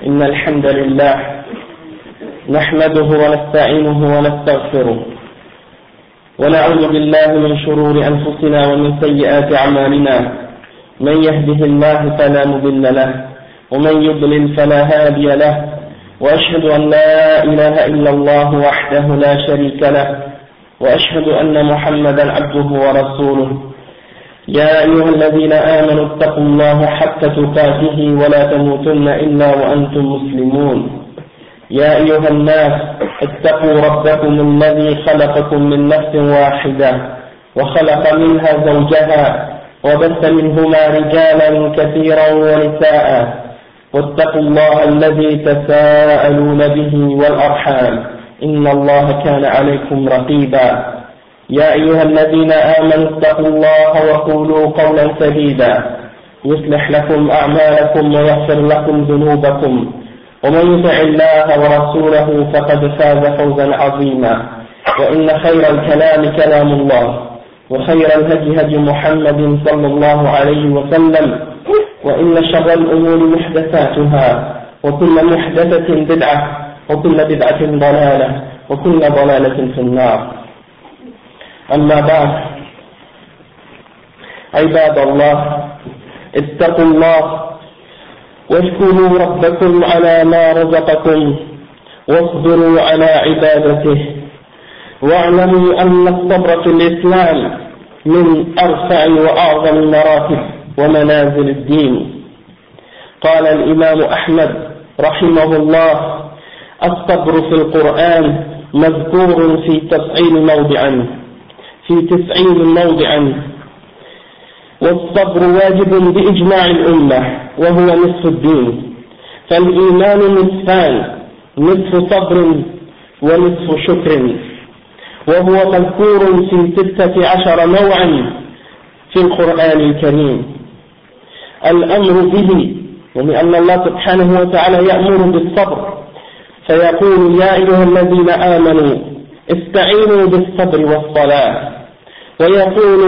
إن الحمد لله نحمده ونستعينه ونستغفره ونعوذ بالله من شرور أنفسنا ومن سيئات أعمالنا من يهده الله فلا مضل له ومن يضلل فلا هادي له وأشهد أن لا إله إلا الله وحده لا شريك له وأشهد أن محمدا عبده ورسوله يا أيها الذين آمنوا اتقوا الله حق تقاته ولا تموتن إلا وأنتم مسلمون يا أيها الناس اتقوا ربكم الذي خلقكم من نفس واحدة وخلق منها زوجها وبث منهما رجالا كثيرا ونساء واتقوا الله الذي تساءلون به والأرحام إن الله كان عليكم رقيبا يا أيها الذين آمنوا اتقوا الله وقولوا قولا سديدا يصلح لكم أعمالكم ويغفر لكم ذنوبكم ومن يطع الله ورسوله فقد فاز فوزا عظيما وإن خير الكلام كلام الله وخير الهدي هدي محمد صلى الله عليه وسلم وإن شر الأمور محدثاتها وكل محدثة بدعة وكل بدعة ضلالة وكل ضلالة في النار أما بعد عباد الله اتقوا الله واشكروا ربكم على ما رزقكم واصبروا على عبادته واعلموا أن الصبر في الإسلام من أرفع وأعظم المراتب ومنازل الدين. قال الإمام أحمد رحمه الله الصبر في القرآن مذكور في 90 موضعا والصبر واجب بإجماع الأمة وهو نصف الدين فالإيمان نصفان نصف صبر ونصف شكر وهو مذكور في 16 نوعا في القرآن الكريم. الأمر به ولأن الله سبحانه وتعالى يأمر بالصبر فيقول يا أيها الذين آمنوا استعينوا بالصبر والصلاة ويقول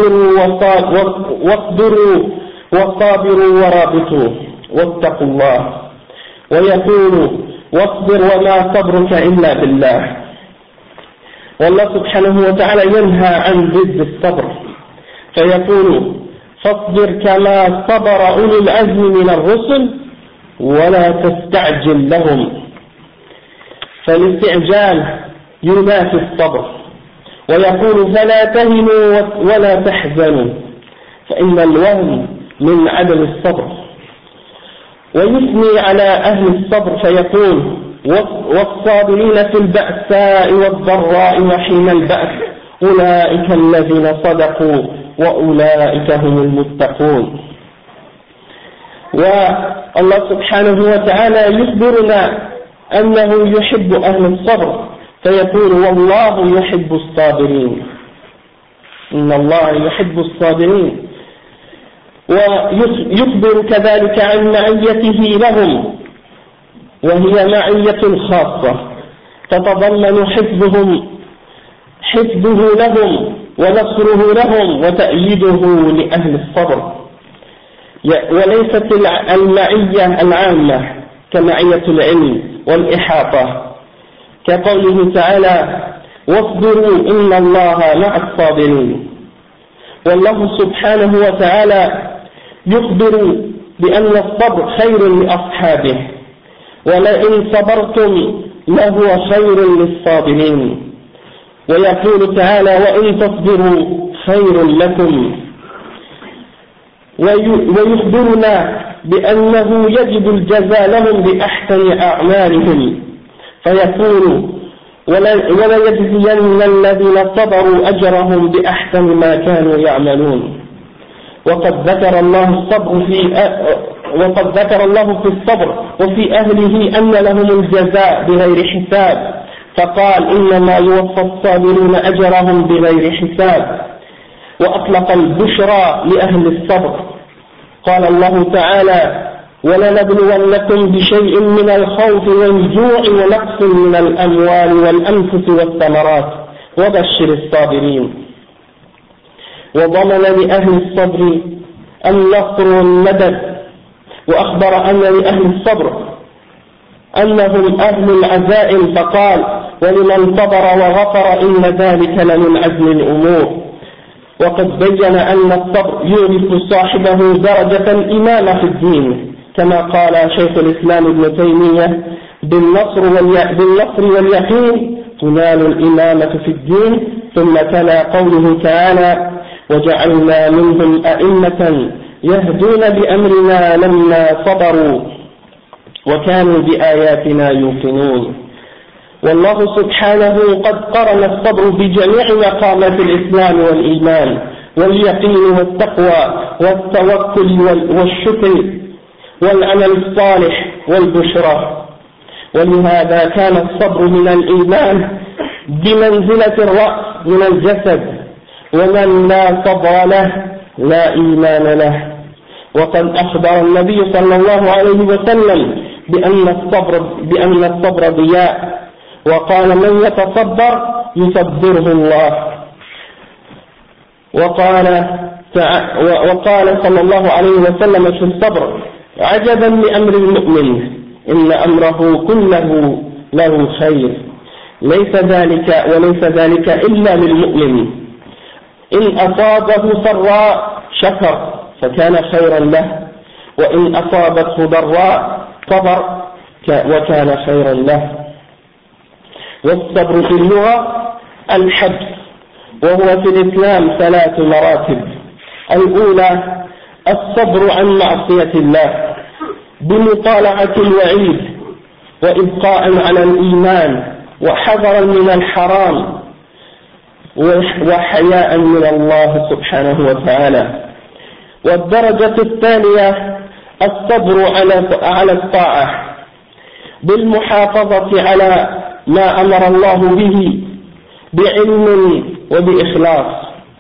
واصبروا وصابروا ورابطوا واتقوا الله ويقول واصبر وما صبرك إلا بالله. والله سبحانه وتعالى ينهى عن ضد الصبر فيقول فاصبر كما صبر أولو العزم من الرسل ولا تستعجل لهم فالاستعجال ينافي الصبر ويقول فلا تهنوا ولا تحزنوا فإن الوهن من عدم الصبر ويثني على أهل الصبر فيقول والصابرين في البأساء والضراء وحين البأس أولئك الذين صدقوا وأولئك هم المتقون. والله سبحانه وتعالى يخبرنا أنه يحب أهل الصبر فيقول والله يحب الصابرين إن الله يحب الصابرين ويخبر كذلك عن معيته لهم وهي معية خاصة تتضمن حفظه لهم ونصره لهم وتأييده لأهل الصبر وليست المعية العامة كمعية العلم والإحاطة كقوله تعالى واصبروا إن الله مع الصابرين. والله سبحانه وتعالى يخبر بأن الصبر خير لأصحابه ولئن صبرتم لهو خير للصابرين ويقول تعالى وإن تصبروا خير لكم ويخبرنا بأنه يجب الجزاء لهم بأحسن أعمالهم فيقول ولا يجزين الذين صبروا أجرهم بأحسن ما كانوا يعملون. وقد ذكر الله في الصبر وفي أهله أن لهم الجزاء بغير حساب فقال إنما يوفى الصابرون أجرهم بغير حساب وأطلق البشرى لأهل الصبر. قال الله تعالى ولنبلونكم بشيء من الخوف والجوع ونقص من الأموال والأنفس والثمرات وبشر الصابرين. وضمن لأهل الصبر النصر والمدد وأخبر أن لأهل الصبر أنهم أهل العزائم، فقال: ولمن صبر وغفر إن ذلك لمن عزم الأمور. وقد بين أن الصبر يورث صاحبه درجة الإمامة في الدين، كما قال شيخ الإسلام ابن تيمية: بالنصر واليقين تنال الإمامة في الدين. ثم تلا قوله تعالى: وجعلنا منهم أئمة يهدون بأمرنا لما صبروا وكانوا بآياتنا يوقنون. والله سبحانه قد قرن الصبر بجميع مقامات الإسلام والإيمان واليقين والتقوى والتوكل والشكر والعمل الصالح والبشرى. ولهذا كان الصبر من الإيمان بمنزلة الرأس من الجسد، ومن لا صبر له لا إيمان له. وقد أخبر النبي صلى الله عليه وسلم بأن الصبر ضياء، وقال: من يتصبر يصبره الله. وقال صلى الله عليه وسلم في الصبر: عجبا لأمر المؤمن إن أمره كله له خير، وليس ذلك إلا للمؤمن. إن أصابه سراء شكر فكان خيرا له، وإن أصابته ضراء صبر وكان خيرا له. والصبر في اللغة الحبس، وهو في الإسلام 3 مراتب. الأولى الصبر عن معصية الله بمطالعة الوعيد وإبقاء على الإيمان وحذرا من الحرام وحياء من الله سبحانه وتعالى. والدرجة الثانية الصبر على الطاعة بالمحافظة على ما أمر الله به بعلم وبإخلاص.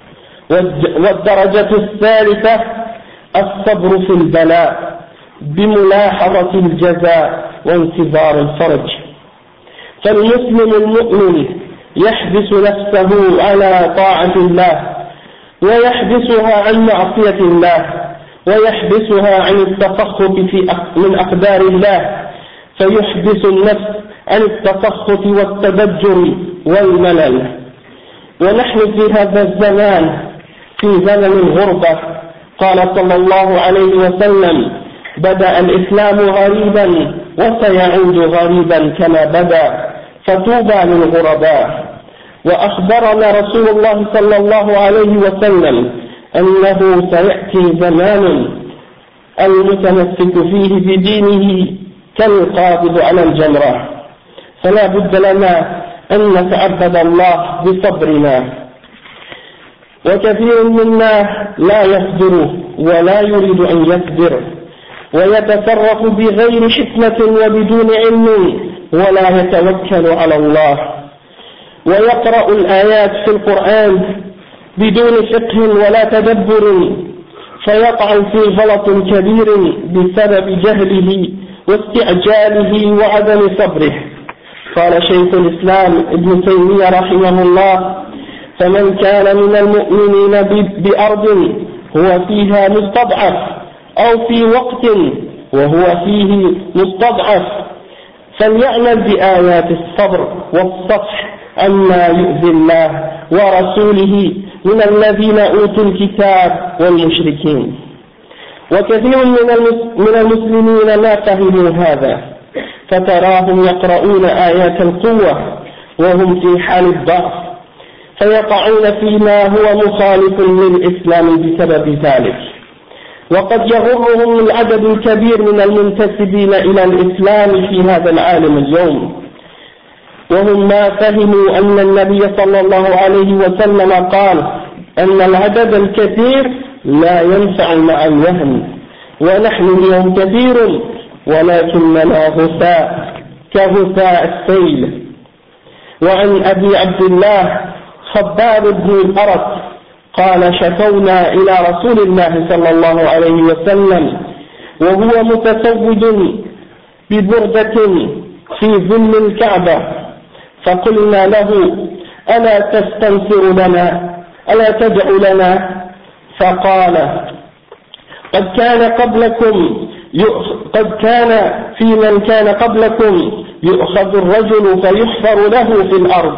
والدرجة الثالثة الصبر في البلاء بملاحظة الجزاء وانتظار الفرج. فالمسلم المؤمن يحبس نفسه على طاعة الله، ويحبسها عن معصية الله، ويحبسها عن التفخر من أقدار الله، فيحبس النفس عن التفخر والتبجر والملل. ونحن في هذا الزمان في زمن الغربة. قال صلى الله عليه وسلم: بدأ الإسلام غريبا وسيعود غريبا كما بدأ، فطوبى للغرباء. وأخبرنا رسول الله صلى الله عليه وسلم أنه سيأتي زمان المتمسك فيه بدينه كالقابض على الجمرة، فلا بد لنا أن نتعبد الله بصبرنا. وكثير منا لا يصبر ولا يريد أن يصبر، ويتصرف بغير حكمة وبدون علم، ولا يتوكل على الله، ويقرأ الآيات في القرآن بدون فقه ولا تدبر، فيقع في غلط كبير بسبب جهله واستعجاله وعدم صبره. قال شيخ الإسلام ابن تيمية رحمه الله: فمن كان من المؤمنين بأرض هو فيها مستضعف، أو في وقت وهو فيه مستضعف، فليعمل بآيات الصبر والصفح عما يؤذي الله ورسوله من الذين أوتوا الكتاب والمشركين. وكثير من المسلمين لا فهموا هذا، فتراهم يقرؤون آيات القوة وهم في حال الضعف، فيقعون فيما هو مخالف للإسلام بسبب ذلك. وقد يغرهم العدد الكبير من المنتسبين إلى الإسلام في هذا العالم اليوم، وهم ما فهموا أن النبي صلى الله عليه وسلم قال أن العدد الكثير لا ينفع مع الوهن، ونحن اليوم كثير ولكننا غثاء كغثاء السيل. وعن أبي عبد الله خباب بن الأرت قال: شكونا إلى رسول الله صلى الله عليه وسلم وهو متسود ببردة في ظل الكعبة، فقلنا له: ألا تستنصر لنا؟ ألا تدع لنا؟ فقال: قد كان قبلكم قد كان في من كان قبلكم يؤخذ الرجل فيحفر له في الأرض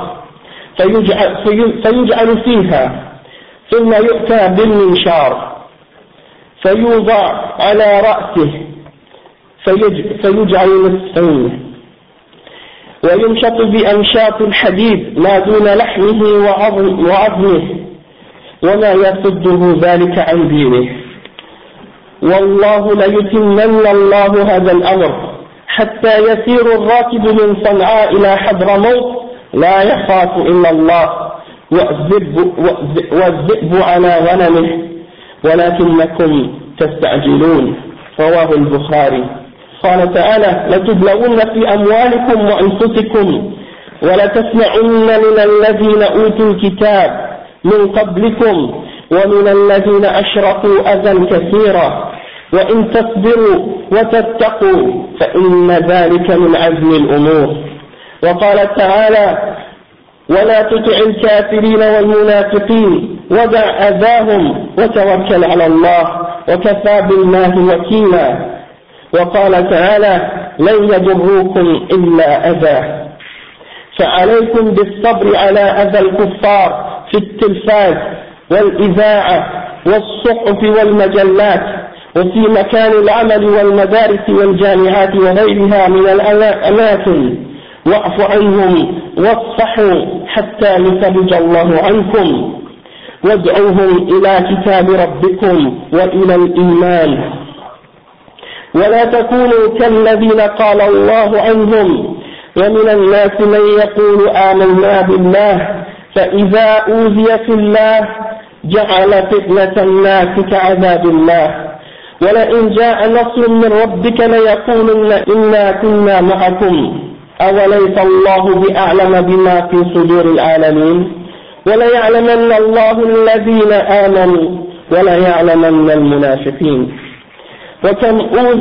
فيجعل فيها، ثم يؤتى بالمنشار فيوضع على رأسه فيجعل نصفين، ويمشط بأمشاط الحديد ما دون لحمه وعظمه، وما يصده ذلك عن دينه. والله ليتمن الله هذا الأمر حتى يسير الراكب من صنعاء إلى حضرموت لا يخاف إلا الله، والذئب على غنمه، ولكنكم تستعجلون. رواه البخاري. قال تعالى: لتبلغن في أموالكم وأنفسكم ولتسمعن من الذين أوتوا الكتاب من قبلكم ومن الذين أشركوا أذى كثيرا، وإن تصبروا وتتقوا فإن ذلك من عزم الأمور. وقال تعالى: ولا تطع الكافرين والمنافقين ودع أذاهم وتوكل على الله وكفى بالله وكيلا. وقال تعالى: لن يضروكم إلا أذى. فعليكم بالصبر على أذى الكفار في التلفاز والإذاعة والصحف والمجلات وفي مكان العمل والمدارس والجامعات وغيرها من الأماكن، واعف عنهم واصفحوا حتى يفرج الله عنكم، وادعوهم إلى كتاب ربكم وإلى الإيمان، ولا تكونوا كالذين قال الله عنهم: ومن الناس من يقول آمنا بالله فإذا أوذي في الله جعل فتنة الناس كعذاب الله، ولئن جاء نصر من ربك ليقولن إنا كنا معكم أوليس الله بأعلم بما في صدور العالمين، وليعلمن الله الذين آمنوا وليعلمن المنافقين. وكم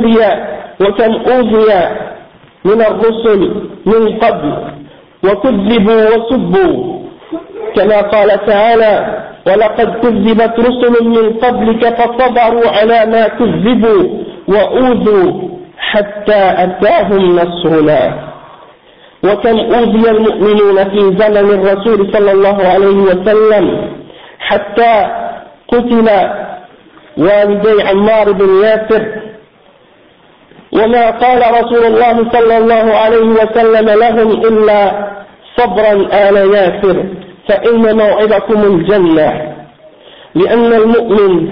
أوذي من الرسل من قبل وكذبوا وسبوا، كما قال تعالى: ولقد كذبت رسل من قبلك فصبروا على ما كذبوا وأوذوا حتى أتاهم نصرنا. وكم أوذي المؤمنون في زمن الرسول صلى الله عليه وسلم حتى قتل والدي عمار بن ياسر، وما قال رسول الله صلى الله عليه وسلم لهم إلا: صبرا آل ياسر فإن موعدكم الجنة. لأن المؤمن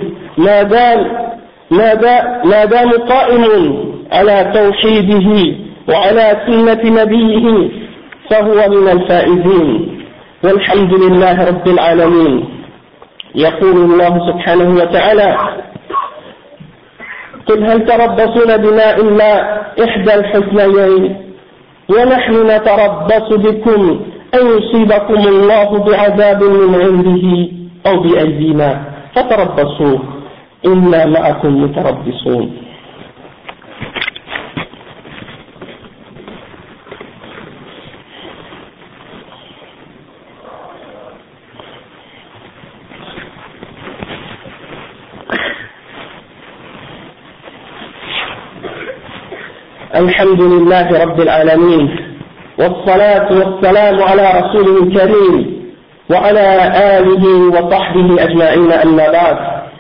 ما دام قائم على توحيده وعلى سنة نبيه فهو من الفائزين. والحمد لله رب العالمين. يقول الله سبحانه وتعالى: قل هل تربصون بنا إلا إحدى الحسنيين ونحن نتربص بكم أن يصيبكم الله بعذاب من عنده أو بأيدينا فتربصوا إنا معكم متربصون. الحمد لله رب العالمين، والصلاة والسلام على رسوله الكريم وعلى آله وصحبه أجمعين، أما بعد.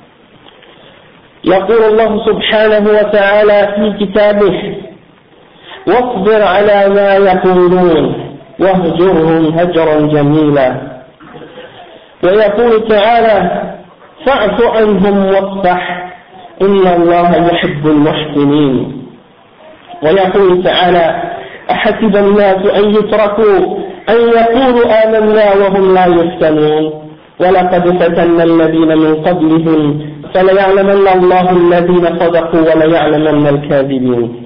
يقول الله سبحانه وتعالى في كتابه: واصبر على ما يقولون واهجرهم هجرا جميلا. ويقول تعالى: فاعف عنهم واصفح إن الله يحب المحسنين. ويقول تعالى: أحسب الناس أن يتركوا أن يقولوا آمنا وهم لا يفتنون ولقد فتنا الذين من قبلهم فليعلمن الله الذين صدقوا وليعلمن الكاذبين.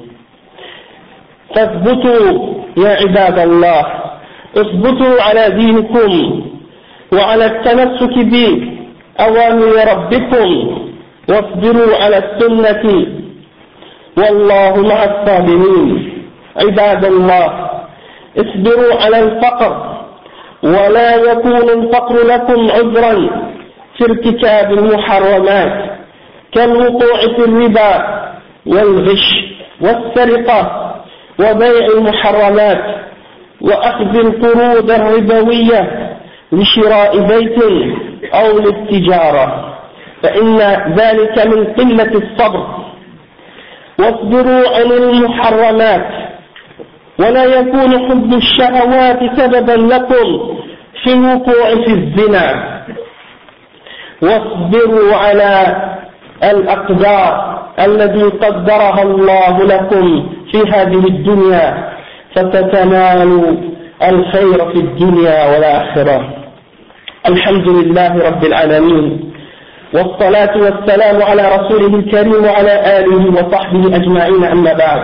فاثبتوا يا عباد الله، اثبتوا على دينكم وعلى التمسك بأوامر ربكم، واصبروا على السنة والله مع الصابرين. عباد الله، اصبروا على الفقر، ولا يكون الفقر لكم عذرا في ارتكاب المحرمات كالوقوع في الربا والغش والسرقة وبيع المحرمات وأخذ القروض الربوية لشراء بيت أو للتجارة، فإن ذلك من قلة الصبر. واصبروا عن المحرمات، ولا يكون حب الشهوات سببا لكم في الوقوع في الزنا. واصبروا على الأقدار الذي قدرها الله لكم في هذه الدنيا فتتنالوا الخير في الدنيا والآخرة. الحمد لله رب العالمين، والصلاة والسلام على رسوله الكريم وعلى آله وصحبه أجمعين، أما بعد.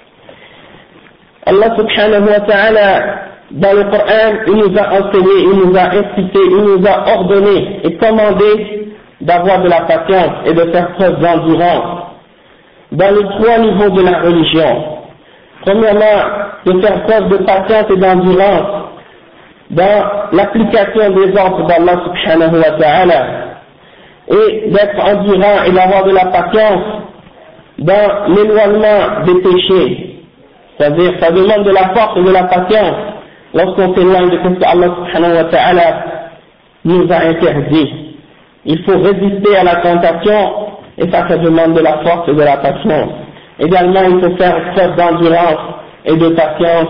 Allah subhanahu wa ta'ala, dans le Coran, il nous a enseigné, il nous a incité, il nous a ordonné et commandé d'avoir de la patience et de faire preuve d'endurance dans les trois niveaux de la religion. Premièrement, de faire preuve de patience et d'endurance dans l'application des ordres d'Allah subhanahu wa ta'ala, et d'être endurant et d'avoir de la patience dans l'éloignement des péchés. C'est-à-dire, ça demande de la force et de la patience lorsqu'on s'éloigne de ce que Allah subhanahu wa ta'ala nous a interdit. Il faut résister à la tentation, et ça demande de la force et de la patience. Également, il faut faire preuve d'endurance et de patience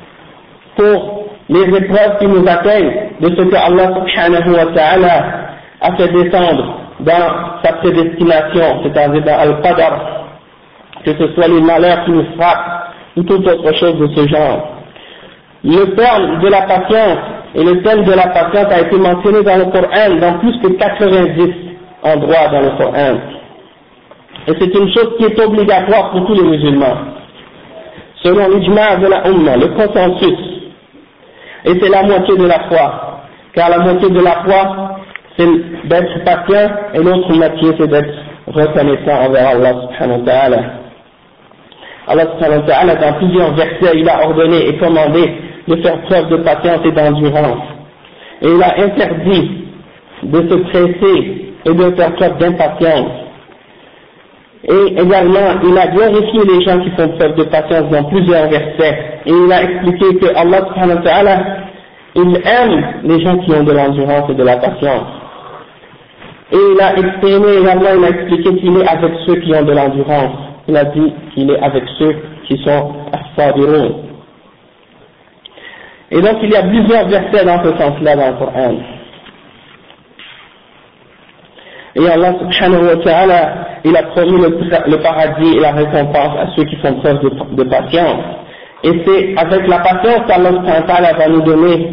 pour les épreuves qui nous atteignent de ce que Allah subhanahu wa ta'ala a fait descendre dans sa prédestination, c'est-à-dire dans Al-Qadr, que ce soit les malheurs qui nous frappent ou toute autre chose de ce genre. Le terme de la patience et le thème de la patience a été mentionné dans le Coran dans plus que 90 endroits dans le Coran. Et c'est une chose qui est obligatoire pour tous les musulmans. Selon l'ijma' de la Ummah, le consensus, et c'est la moitié de la foi, car la moitié de la foi c'est d'être patient et l'autre moitié c'est d'être reconnaissant envers Allah subhanahu wa ta'ala. Allah subhanahu wa ta'ala dans plusieurs versets il a ordonné et commandé de faire preuve de patience et d'endurance, et il a interdit de se presser et de faire preuve d'impatience. Et également il a glorifié les gens qui font preuve de patience dans plusieurs versets, et il a expliqué que Allah subhanahu wa ta'ala il aime les gens qui ont de l'endurance et de la patience. Et il a exprimé également, il a expliqué qu'il est avec ceux qui ont de l'endurance. Il a dit qu'il est avec ceux qui sont as-sabirun. Et donc il y a plusieurs versets dans ce sens-là dans le Coran. Et Allah subhanahu wa ta'ala, il a promis le paradis et la récompense à ceux qui font preuve de patience. Et c'est avec la patience qu'Allah subhanahu wa ta'ala va nous donner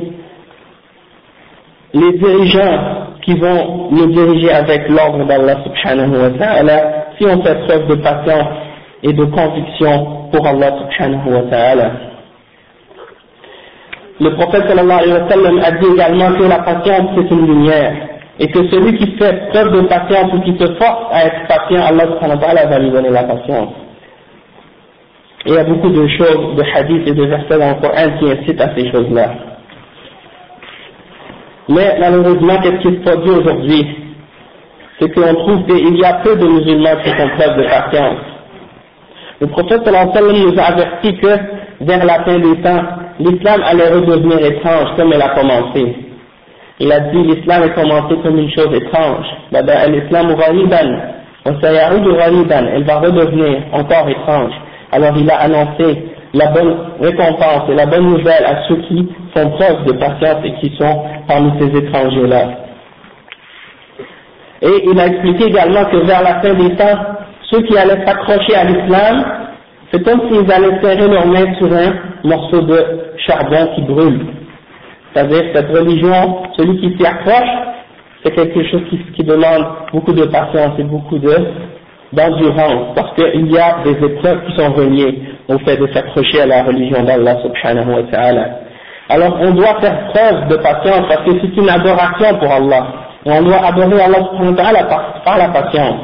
les dirigeants qui vont nous diriger avec l'ordre d'Allah subhanahu wa ta'ala si on fait preuve de patience et de conviction pour Allah subhanahu wa ta'ala. Le prophète sallallahu alayhi wa sallam a dit également que la patience c'est une lumière, et que celui qui fait preuve de patience ou qui se force à être patient, Allah subhanahu wa ta'ala va lui donner la patience. Et il y a beaucoup de choses, de hadiths et de versets dans le Coran qui incitent à ces choses-là. Mais malheureusement, qu'est-ce qui se produit aujourd'hui? C'est qu'on trouve qu'il y a peu de musulmans qui font preuve de patience. Le prophète sallallahu alayhi wa sallam nous a averti que vers la fin des temps, l'islam allait redevenir étrange comme elle a commencé. Il a dit l'islam est commencé comme une chose étrange. L'islam ghaliban, elle va redevenir encore étrange. Alors il a annoncé la bonne récompense et la bonne nouvelle à ceux qui font preuve de patience et qui sont parmi ces étrangers-là. Et il a expliqué également que vers la fin des temps, ceux qui allaient s'accrocher à l'islam, c'est comme s'ils allaient serrer leurs mains sur un morceau de charbon qui brûle. C'est-à-dire cette religion, celui qui s'y accroche, c'est quelque chose qui demande beaucoup de patience et beaucoup d'endurance, parce qu'il y a des épreuves qui sont reliées au fait de s'accrocher à la religion d'Allah subhanahu wa ta'ala. Alors on doit faire preuve de patience parce que c'est une adoration pour Allah. Et on doit adorer Allah subhanahu wa ta'ala par la patience.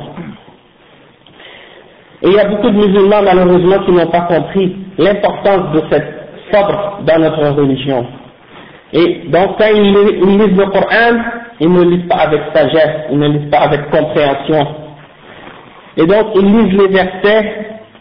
Et il y a beaucoup de musulmans malheureusement qui n'ont pas compris l'importance de cette sabr dans notre religion. Et donc quand ils lisent le Coran, ils ne lisent pas avec sagesse, ils ne lisent pas avec compréhension. Et donc ils lisent les versets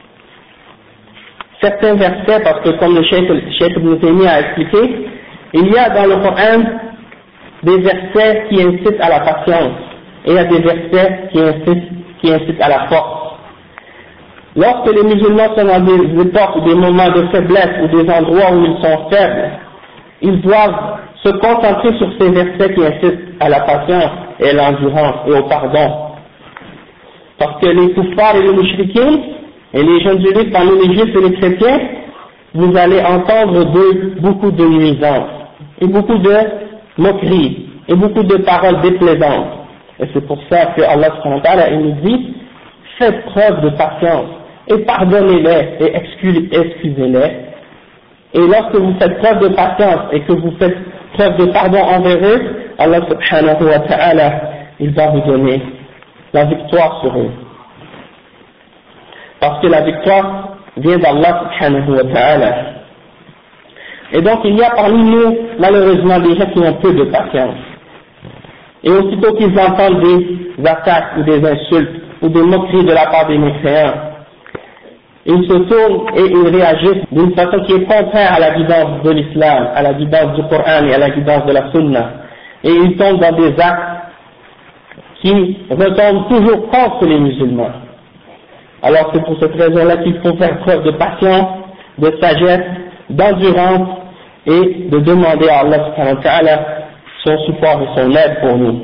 certains versets, parce que comme le Cheikh Ibn Taymiyyah a expliqué, il y a dans le Coran des versets qui incitent à la patience, et il y a des versets qui incitent à la force. Lorsque les musulmans sont dans des époques ou des moments de faiblesse ou des endroits où ils sont faibles, ils doivent se concentrer sur ces versets qui incitent à la patience et à l'endurance et au pardon. Parce que les kuffars et les mouchriquins et les gens du livre parmi les juifs et les chrétiens, vous allez entendre beaucoup de nuisances et beaucoup de moqueries et beaucoup de paroles déplaisantes. Et c'est pour ça que Allah subhanahu wa ta'ala nous dit, faites preuve de patience et pardonnez-les et excusez-les. Et lorsque vous faites preuve de patience et que vous faites preuve de pardon envers eux, Allah subhanahu wa ta'ala, il va vous donner la victoire sur eux. Parce que la victoire vient d'Allah subhanahu wa ta'ala. Et donc il y a parmi nous, malheureusement, des gens qui ont peu de patience. Et aussitôt qu'ils entendent des attaques ou des insultes ou des moqueries de la part des mécréants, ils se tournent et ils réagissent d'une façon qui est contraire à la guidance de l'islam, à la guidance du Coran et à la guidance de la Sunna. Et ils tombent dans des actes qui retombent toujours contre les musulmans. Alors c'est pour cette raison-là qu'il faut faire preuve de patience, de sagesse, d'endurance et de demander à Allah subhanahu wa ta'ala son support et son aide pour nous.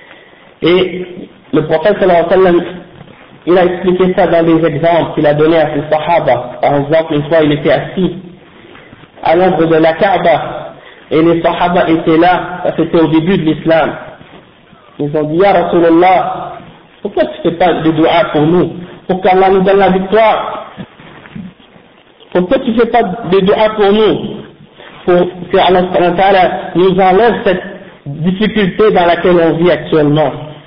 Et le prophète sallallahu alayhi wa sallam, il a expliqué ça dans des exemples qu'il a donnés à ses sahaba. Par exemple, une fois il était assis à l'ombre de la Kaaba et les sahaba étaient là, ça c'était au début de l'islam. Ils ont dit, Ya Rasulallah, pourquoi tu ne fais pas de dua pour nous, pour qu'Allah nous donne la victoire? Pourquoi tu ne fais pas de dua pour nous, pour que Allah nous enlève cette difficulté dans laquelle on vit actuellement?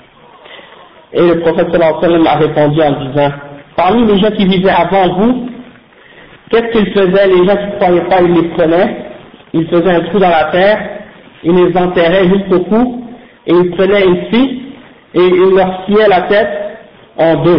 Et le prophète sallallahu alayhi wa sallam a répondu en disant, parmi les gens qui vivaient avant vous, qu'est-ce qu'ils faisaient? Les gens qui ne croyaient pas, ils les prenaient, ils faisaient un trou dans la terre, ils les enterraient jusqu'au cou, et ils prenaient une scie, et ils leur sciaient la tête en deux.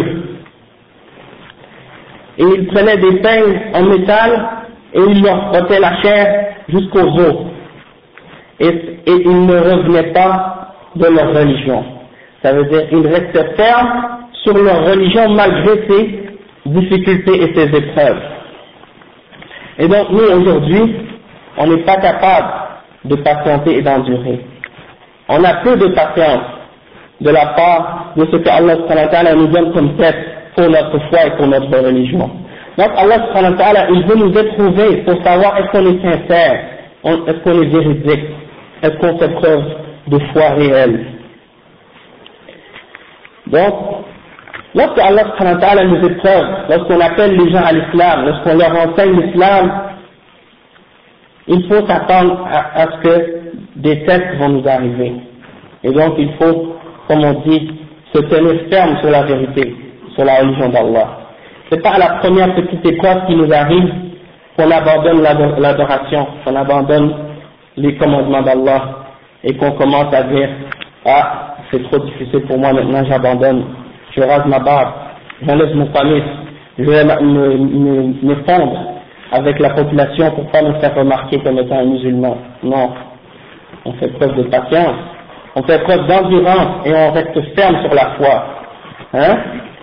Et ils prenaient des peignes en métal, et ils leur frottaient la chair jusqu'aux os. Et ils ne revenaient pas de leur religion. Ça veut dire qu'ils restent fermes sur leur religion malgré ces difficultés et ces épreuves. Et donc nous aujourd'hui, on n'est pas capable de patienter et d'endurer. On a peu de patience de la part de ce que Allah subhanahu wa ta'ala nous donne comme test pour notre foi et pour notre religion. Donc Allah subhanahu wa ta'ala, il veut nous éprouver pour savoir est-ce qu'on est sincère, est-ce qu'on est véridique, est-ce qu'on fait preuve de foi réelle. Donc, lorsque Allah subhanahu wa ta'ala nous épreuve, lorsqu'on appelle les gens à l'islam, lorsqu'on leur enseigne l'islam, il faut s'attendre à ce que des tests vont nous arriver. Et donc il faut, comme on dit, se tenir ferme sur la vérité, sur la religion d'Allah. C'est pas à la première petite épreuve qui nous arrive qu'on abandonne l'adoration, qu'on abandonne les commandements d'Allah et qu'on commence à dire ah, c'est trop difficile pour moi, maintenant j'abandonne, je rase ma barbe, j'enlève mon pamis, je vais me fondre avec la population pour pas me faire remarquer comme étant un musulman. Non, on fait preuve de patience, on fait preuve d'endurance et on reste ferme sur la foi. Hein?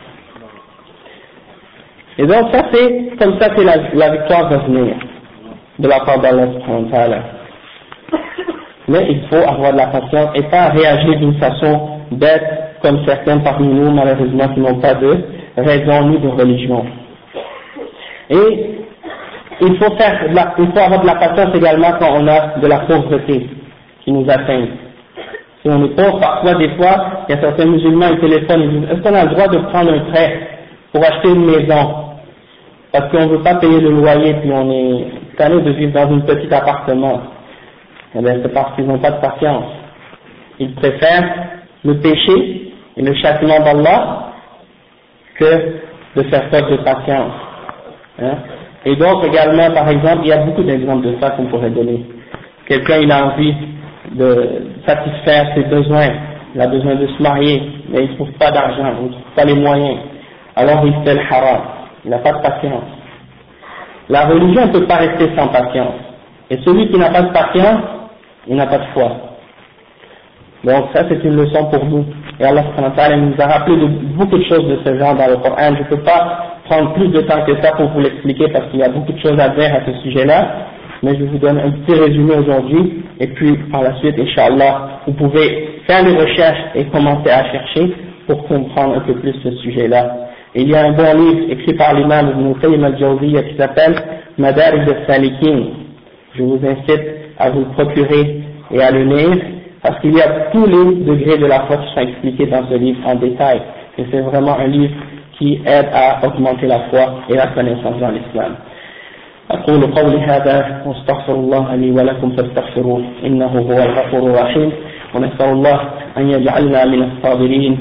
Et donc ça c'est comme ça que la victoire va venir de la part d'Allah subhanahu wa ta'ala. Mais il faut avoir de la patience et pas réagir d'une façon bête comme certains parmi nous malheureusement qui n'ont pas de raison ni de religion. Et il faut avoir de la patience également quand on a de la pauvreté qui nous atteint. Si on est pauvre, parfois des fois, il y a certains musulmans qui téléphonent et disent est-ce qu'on a le droit de prendre un prêt pour acheter une maison parce qu'on ne veut pas payer le loyer puis on est tanné de vivre dans un petit appartement? Eh bien, c'est parce qu'ils n'ont pas de patience. Ils préfèrent le péché et le châtiment d'Allah que de faire preuve de patience. Hein? Et donc également, par exemple, il y a beaucoup d'exemples de ça qu'on pourrait donner. Quelqu'un, il a envie de satisfaire ses besoins, il a besoin de se marier, mais il ne trouve pas d'argent, il ne trouve pas les moyens. Alors il fait le haram, il n'a pas de patience. La religion ne peut pas rester sans patience. Et celui qui n'a pas de patience, il n'a pas de foi. Donc ça c'est une leçon pour nous. Et Allah nous a rappelé de beaucoup de choses de ce genre dans le Coran. Je ne peux pas prendre plus de temps que ça pour vous l'expliquer parce qu'il y a beaucoup de choses à dire à ce sujet-là. Mais je vous donne un petit résumé aujourd'hui. Et puis par la suite, Inch'Allah, vous pouvez faire des recherches et commencer à chercher pour comprendre un peu plus ce sujet-là. Et il y a un bon livre écrit par l'imam Ibn Qayyim al-Jawziyya qui s'appelle Madarij al-Salikin. Je vous incite à vous le procurer et à le lire, parce qu'il y a tous les degrés de la foi qui sont expliqués dans ce livre en détail. Et c'est vraiment un livre qui aide à augmenter la foi et la connaissance dans l'islam. أقول قولي هذا واستغفر الله لي ولكم فاستغفروه إنه هو الغفور الرحيم ونسأل الله أن يجعلنا من الصابرين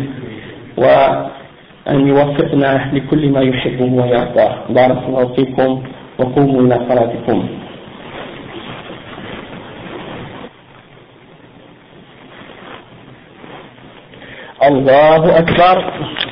وأن يوفقنا لكل ما يحبه ويرضاه. بارك الله فيكم وقوموا إلى صلاتكم. الله أكبر.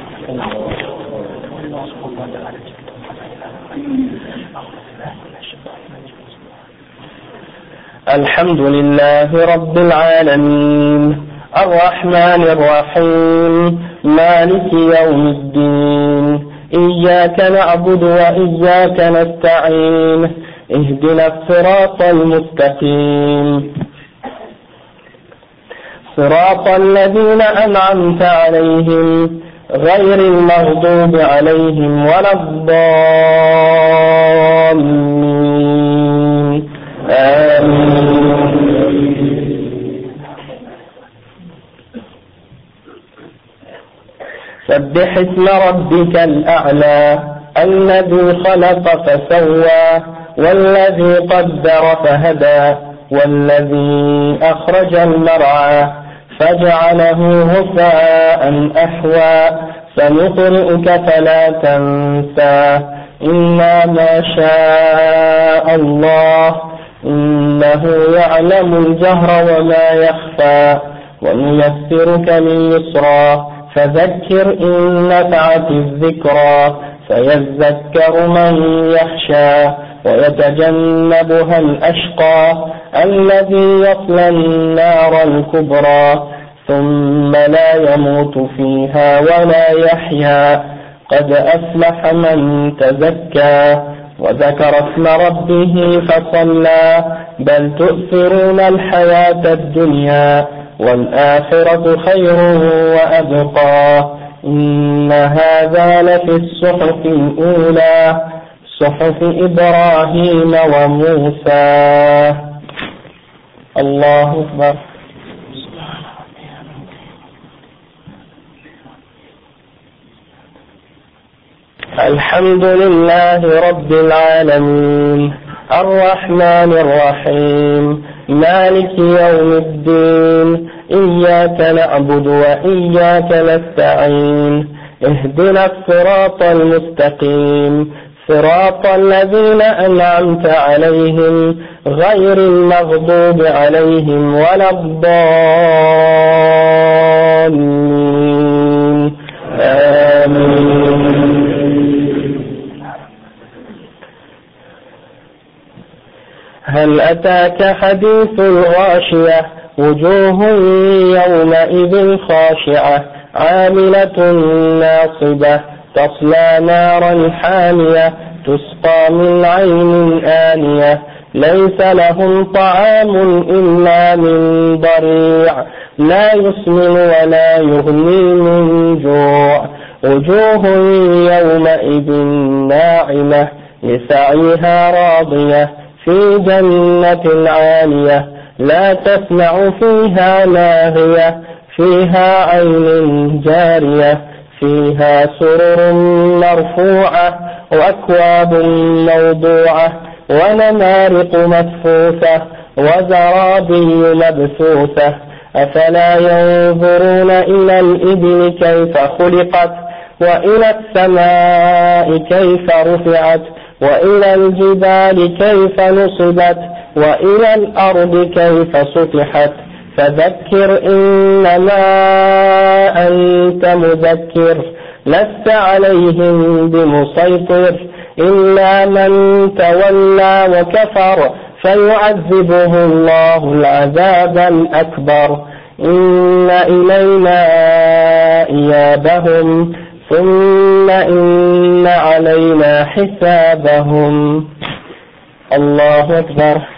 الحمد لله رب العالمين الرحمن الرحيم مالك يوم الدين إياك نعبد وإياك نستعين اهدنا الصراط المستقيم صراط الذين أنعمت عليهم غير المغضوب عليهم ولا الضالين آمين. سبح اسم ربك الأعلى الذي خلق فسوى والذي قدر فهدى والذي أخرج المرعى فجعله غثاء أحوى سنقرئك فلا تنسى إلا ما شاء الله إنه يعلم الجهر وما يخفى ونيسرك لليسرى فذكر إن نفعت الذكرى سيذكر من يخشى ويتجنبها الأشقى الذي يصلى النار الكبرى ثم لا يموت فيها ولا يحيا قد أفلح من تزكى وذكر اسم ربه فصلى بل تؤثرون الحياة الدنيا والآخرة خير وأبقى إن هذا لفي الصحف الأولى صحف إبراهيم وموسى. الله أكبر. الحمد لله رب العالمين الرحمن الرحيم مالك يوم الدين إياك نعبد وإياك نستعين اهدنا الصراط المستقيم صراط الذين أنعمت عليهم غير المغضوب عليهم ولا الضالين آمين. هل أتاك حديث الغاشية وجوه يومئذ خاشعة عاملة ناصبة تصلى نارا حامية تسقى من عين آنية ليس لهم طعام إلا من ضريع لا يسمن ولا يغني من جوع وجوه يومئذ ناعمة لسعيها راضية في جنة عالية لا تسمع فيها لاغية فيها عين جارية فيها سرر مرفوعة وأكواب موضوعة ونمارق مصفوفة وزرابي مبثوثة أفلا ينظرون إلى الإبل كيف خلقت وإلى السماء كيف رفعت وإلى الجبال كيف نصبت وإلى الأرض كيف سطحت فذكر إنما أنت مذكر لست عليهم بمسيطر إلا من تولى وكفر فيعذبه الله العذاب الأكبر إن إلينا إيابهم ثم إن علينا حسابهم الله أكبر